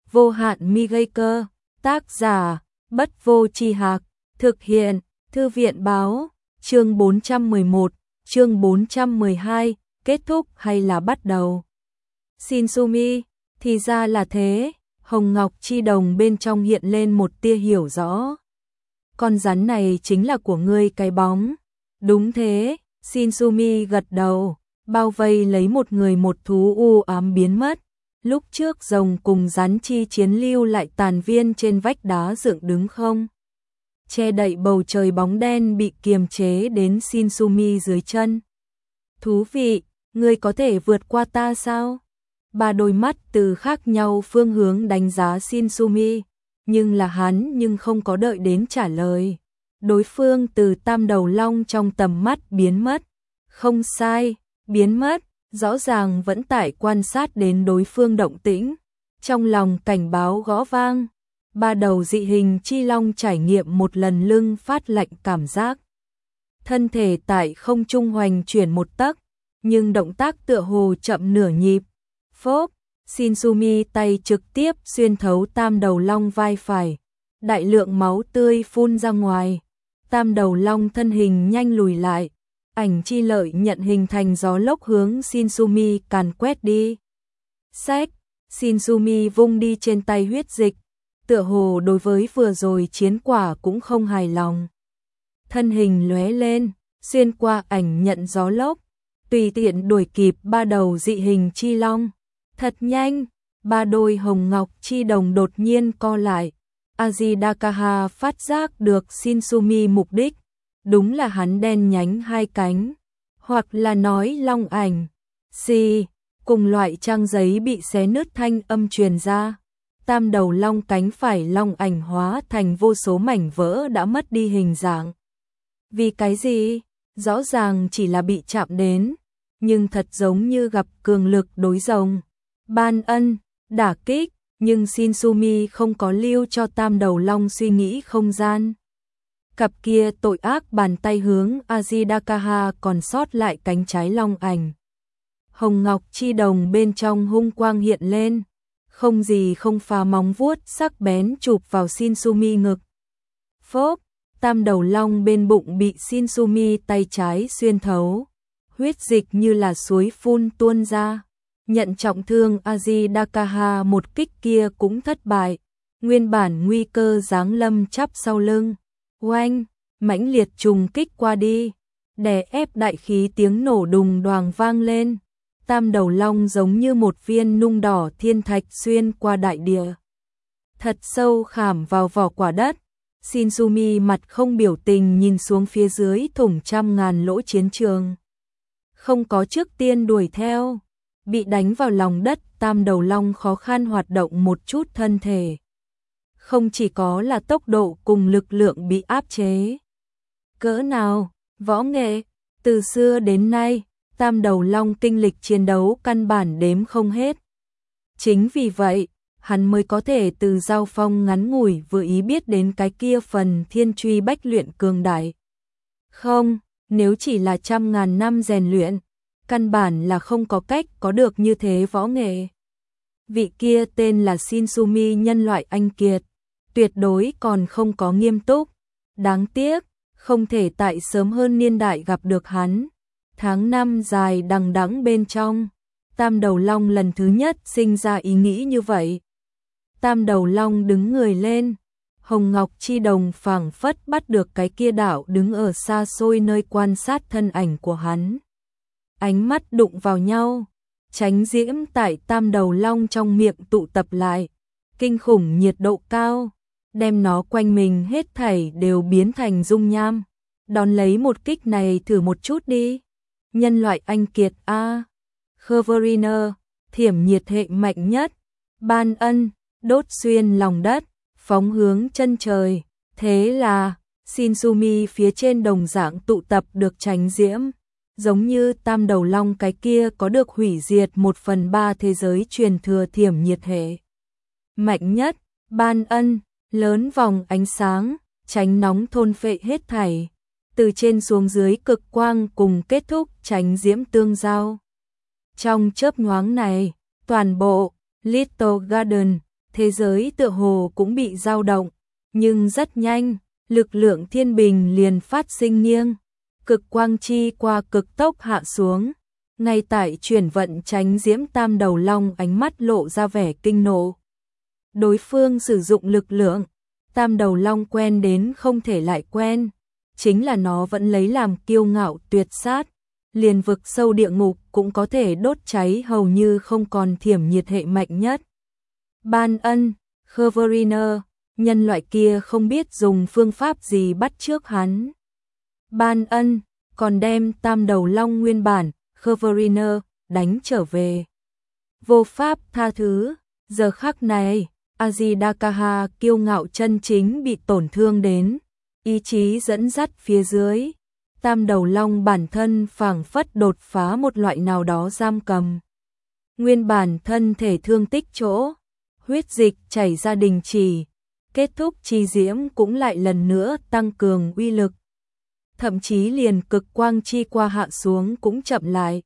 Vô hạn mi gây cơ. Tác giả Bất Vô Tri Hạc. Thực hiện Thư viện Báo. Chương 411, chương 412, kết thúc hay là bắt đầu? Shinsumi, thì ra là thế. Hồng Ngọc Chi Đồng bên trong hiện lên một tia hiểu rõ. Con rắn này chính là của ngươi cái bóng. Đúng thế, Shinsumi gật đầu, bao vây lấy một người một thú u ám biến mất. Lúc trước rồng cùng rắn chi chiến lưu lại tàn viên trên vách đá dựng đứng không? Che đậy bầu trời bóng đen bị kiềm chế đến Shinsumi dưới chân. Thú vị, ngươi có thể vượt qua ta sao? Ba đôi mắt từ khác nhau phương hướng đánh giá Shinsumi, nhưng không có đợi đến trả lời. Đối phương từ tam đầu long trong tầm mắt biến mất. Không sai, biến mất, rõ ràng vẫn tại quan sát đến đối phương động tĩnh. Trong lòng cảnh báo gõ vang, ba đầu dị hình chi long trải nghiệm một lần lưng phát lạnh cảm giác. Thân thể tại không trung hoành chuyển một tấc, nhưng động tác tựa hồ chậm nửa nhịp. Phốp, Shinsumi tay trực tiếp xuyên thấu tam đầu long vai phải. Đại lượng máu tươi phun ra ngoài. Tam đầu long thân hình nhanh lùi lại. Ảnh chi lợi nhận hình thành gió lốc hướng Shinsumi càn quét đi. Xách, Shinsumi vung đi trên tay huyết dịch. Tựa hồ đối với vừa rồi chiến quả cũng không hài lòng. Thân hình lóe lên, xuyên qua ảnh nhận gió lốc. Tùy tiện đuổi kịp ba đầu dị hình chi long. Thật nhanh, ba đôi hồng ngọc chi đồng đột nhiên co lại. Azidakaha phát giác được Shinsumi mục đích. Đúng là hắn đen nhánh hai cánh. Hoặc là nói long ảnh. Cùng loại trang giấy bị xé nứt thanh âm truyền ra. Tam đầu long cánh phải long ảnh hóa thành vô số mảnh vỡ đã mất đi hình dạng. Vì cái gì? Rõ ràng chỉ là bị chạm đến. Nhưng thật giống như gặp cường lực đối rồng. Ban ân, đả kích, nhưng Shinsumi không có lưu cho tam đầu long suy nghĩ không gian. Cặp kia tội ác bàn tay hướng Azidakaha còn sót lại cánh trái long ảnh. Hồng Ngọc Chi Đồng bên trong hung quang hiện lên, không gì không phá móng vuốt sắc bén chụp vào Shinsumi ngực. Phốp, tam đầu long bên bụng bị Shinsumi tay trái xuyên thấu, huyết dịch như là suối phun tuôn ra. Nhận trọng thương Azidakaha một kích kia cũng thất bại, nguyên bản nguy cơ giáng lâm chắp sau lưng. Oanh, mãnh liệt trùng kích qua đi, đè ép đại khí tiếng nổ đùng đoàng vang lên. Tam đầu long giống như một viên nung đỏ thiên thạch xuyên qua đại địa. Thật sâu khảm vào vỏ quả đất. Shinsumi mặt không biểu tình nhìn xuống phía dưới thủng trăm ngàn lỗ chiến trường. Không có trước tiên đuổi theo. Bị đánh vào lòng đất, tam đầu long khó khăn hoạt động một chút thân thể. Không chỉ có là tốc độ cùng lực lượng bị áp chế. Cỡ nào, võ nghệ, từ xưa đến nay, tam đầu long kinh lịch chiến đấu căn bản đếm không hết. Chính vì vậy, hắn mới có thể từ giao phong ngắn ngủi vừa ý biết đến cái kia phần thiên truy bách luyện cường đại. Không, nếu chỉ là trăm ngàn năm rèn luyện, căn bản là không có cách có được như thế võ nghệ. Vị kia tên là Shinsumi nhân loại anh kiệt, tuyệt đối còn không có nghiêm túc. Đáng tiếc, không thể tại sớm hơn niên đại gặp được hắn. Tháng năm dài đằng đẵng bên trong, tam đầu long lần thứ nhất sinh ra ý nghĩ như vậy. Tam đầu long đứng người lên, Hồng Ngọc Chi Đồng phảng phất bắt được cái kia đạo đứng ở xa xôi nơi quan sát thân ảnh của hắn. Ánh mắt đụng vào nhau, tránh diễm tại tam đầu long trong miệng tụ tập lại, kinh khủng nhiệt độ cao, đem nó quanh mình hết thảy đều biến thành dung nham. Đón lấy một kích này thử một chút đi. Nhân loại anh kiệt a, Kheveriner, thiểm nhiệt hệ mạnh nhất, ban ân, đốt xuyên lòng đất, phóng hướng chân trời. Thế là, Shinsumi phía trên đồng dạng tụ tập được tránh diễm. Giống như tam đầu long cái kia có được hủy diệt 1/3 thế giới truyền thừa thiểm nhiệt hệ. Mạnh nhất, ban ân, lớn vòng ánh sáng, tránh nóng thôn phệ hết thảy. Từ trên xuống dưới cực quang cùng kết thúc tránh diễm tương giao. Trong chớp nhoáng này, toàn bộ Little Garden thế giới tựa hồ cũng bị dao động, nhưng rất nhanh, lực lượng thiên bình liền phát sinh nghiêng, cực quang chi qua cực tốc hạ xuống. Ngay tại chuyển vận tránh diễm tam đầu long ánh mắt lộ ra vẻ kinh nộ. Đối phương sử dụng lực lượng, tam đầu long quen đến không thể lại quen, chính là nó vẫn lấy làm kiêu ngạo tuyệt sát, liền vực sâu địa ngục cũng có thể đốt cháy hầu như không còn thiểm nhiệt hệ mạnh nhất. Ban Ân, Khveriner, nhân loại kia không biết dùng phương pháp gì bắt trước hắn. Ban Ân còn đem tam đầu long nguyên bản, Khveriner, đánh trở về. Vô pháp tha thứ, giờ khắc này, Azidakaha kiêu ngạo chân chính bị tổn thương đến, ý chí dẫn dắt phía dưới. Tam đầu long bản thân phảng phất đột phá một loại nào đó giam cầm. Nguyên bản thân thể thương tích chỗ, huyết dịch chảy ra đình chỉ, kết thúc chi diễm cũng lại lần nữa tăng cường uy lực. Thậm chí liền cực quang chi qua hạ xuống cũng chậm lại.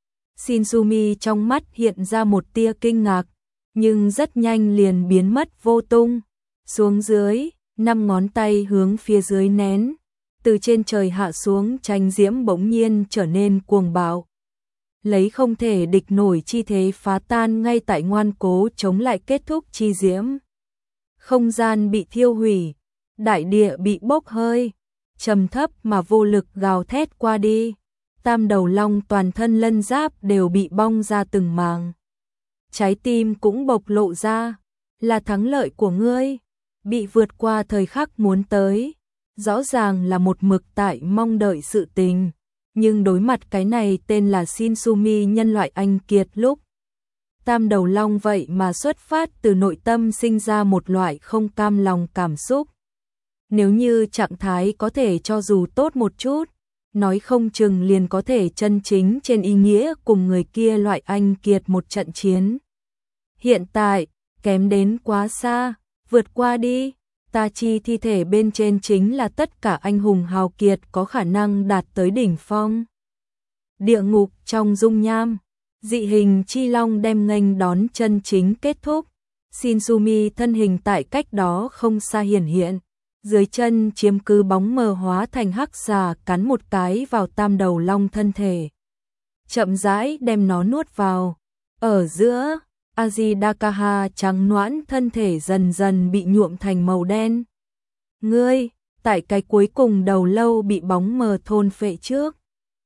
Shinzumi trong mắt hiện ra một tia kinh ngạc, nhưng rất nhanh liền biến mất vô tung. Xuống dưới, 5 ngón tay hướng phía dưới nén, từ trên trời hạ xuống tranh diễm bỗng nhiên trở nên cuồng bạo. Lấy không thể địch nổi chi thế phá tan ngay tại ngoan cố chống lại kết thúc chi diễm. Không gian bị thiêu hủy, đại địa bị bốc hơi, trầm thấp mà vô lực gào thét qua đi. Tam đầu long toàn thân lân giáp đều bị bong ra từng màng. Trái tim cũng bộc lộ ra, là thắng lợi của ngươi, bị vượt qua thời khắc muốn tới. Rõ ràng là một mực tại mong đợi sự tình, nhưng đối mặt cái này tên là Shinzumi nhân loại anh kiệt lúc. Tam đầu long vậy mà xuất phát từ nội tâm sinh ra một loại không cam lòng cảm xúc. Nếu như trạng thái có thể cho dù tốt một chút, nói không chừng liền có thể chân chính trên ý nghĩa cùng người kia loại anh kiệt một trận chiến. Hiện tại, kém đến quá xa, vượt qua đi. Ta chi thi thể bên trên chính là tất cả anh hùng hào kiệt có khả năng đạt tới đỉnh phong. Địa ngục trong dung nham, dị hình chi long đem nghênh đón chân chính kết thúc. Shinzumi thân hình tại cách đó không xa hiển hiện, dưới chân chiếm cứ bóng mờ hóa thành hắc xà cắn một cái vào tam đầu long thân thể. Chậm rãi đem nó nuốt vào, ở giữa. Azidakaha trắng nõn thân thể dần dần bị nhuộm thành màu đen. Ngươi, tại cái cuối cùng đầu lâu bị bóng mờ thôn phệ trước.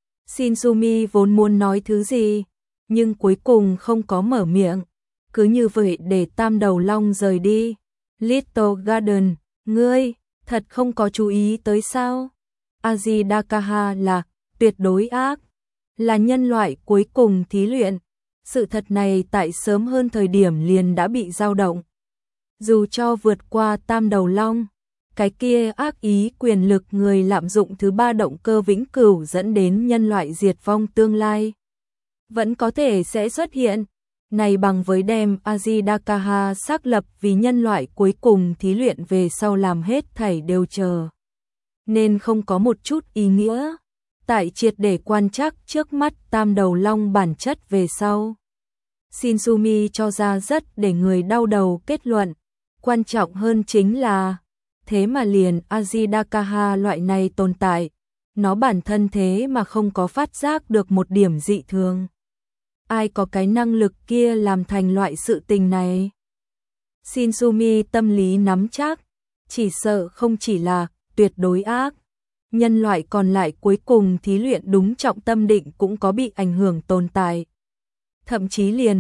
Shinzumi vốn muốn nói thứ gì, nhưng cuối cùng không có mở miệng. Cứ như vậy để tam đầu long rời đi. Little Garden, ngươi, thật không có chú ý tới sao? Azidakaha là tuyệt đối ác, là nhân loại cuối cùng thí luyện. Sự thật này tại sớm hơn thời điểm liền đã bị dao động. Dù cho vượt qua tam đầu long, cái kia ác ý quyền lực người lạm dụng thứ 3 động cơ vĩnh cửu dẫn đến nhân loại diệt vong tương lai, vẫn có thể sẽ xuất hiện. Này bằng với đem Azidakaha xác lập vì nhân loại cuối cùng thí luyện về sau làm hết thảy đều chờ. Nên không có một chút ý nghĩa. Tại triệt để quan trắc trước mắt tam đầu long bản chất về sau. Shinzumi cho ra rất để người đau đầu kết luận. Quan trọng hơn chính là, thế mà liền Azidakaha loại này tồn tại, nó bản thân thế mà không có phát giác được một điểm dị thường. Ai có cái năng lực kia làm thành loại sự tình này? Shinzumi tâm lý nắm chắc, chỉ sợ không chỉ là tuyệt đối ác. Nhân loại còn lại cuối cùng thí luyện đúng trọng tâm định cũng có bị ảnh hưởng tồn tại. Thậm chí liền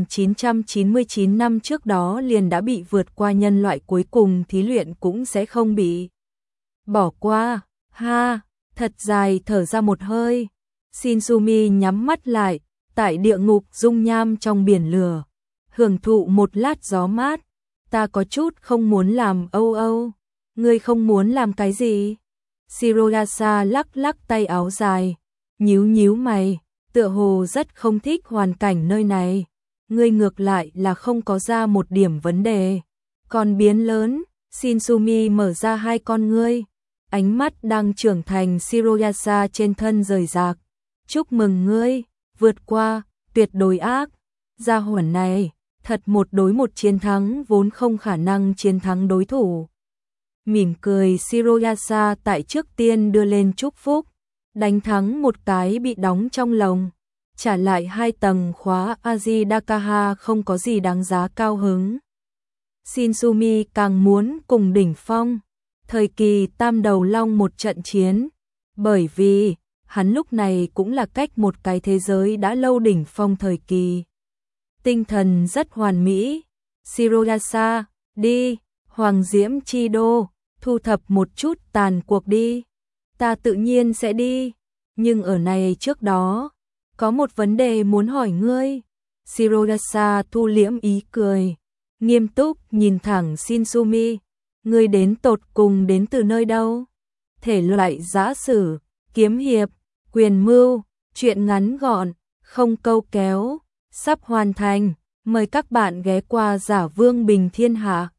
1999 năm trước đó liền đã bị vượt qua, nhân loại cuối cùng thí luyện cũng sẽ không bị bỏ qua. Ha, thật dài thở ra một hơi. Shinzumi nhắm mắt lại, tại địa ngục dung nham trong biển lửa, hưởng thụ một lát gió mát. Ta có chút không muốn làm âu âu. Ngươi không muốn làm cái gì? Shiroyasa lắc lắc tay áo dài, nhíu nhíu mày, tựa hồ rất không thích hoàn cảnh nơi này. Ngươi ngược lại là không có ra một điểm vấn đề. Còn biến lớn, Shinzumi mở ra hai con ngươi, ánh mắt đang trưởng thành Shiroyasa trên thân rời rạc. Chúc mừng ngươi, vượt qua, tuyệt đối ác. Gia hỏa này, thật một đối một chiến thắng vốn không khả năng chiến thắng đối thủ. Mỉm cười Shiroyasa tại trước tiên đưa lên chúc phúc, đánh thắng một cái bị đóng trong lồng, trả lại 2 tầng khóa Ajidakaha không có gì đáng giá cao hứng. Shinsumi càng muốn cùng đỉnh phong, thời kỳ tam đầu long một trận chiến, bởi vì hắn lúc này cũng là cách một cái thế giới đã lâu đỉnh phong thời kỳ. Tinh thần rất hoàn mỹ, Shiroyasa, đi, Hoàng Diễm Chi Đô, thu thập một chút tàn cuộc đi. Ta tự nhiên sẽ đi, nhưng ở này trước đó, có một vấn đề muốn hỏi ngươi. Shiroyasa thu liễm ý cười, nghiêm túc nhìn thẳng Shinsumi, ngươi đến tột cùng đến từ nơi đâu? Thể loại giã sử, kiếm hiệp, quyền mưu, truyện ngắn gọn, không câu kéo, sắp hoàn thành, mời các bạn ghé qua Giả Vương Bình Thiên Hạ.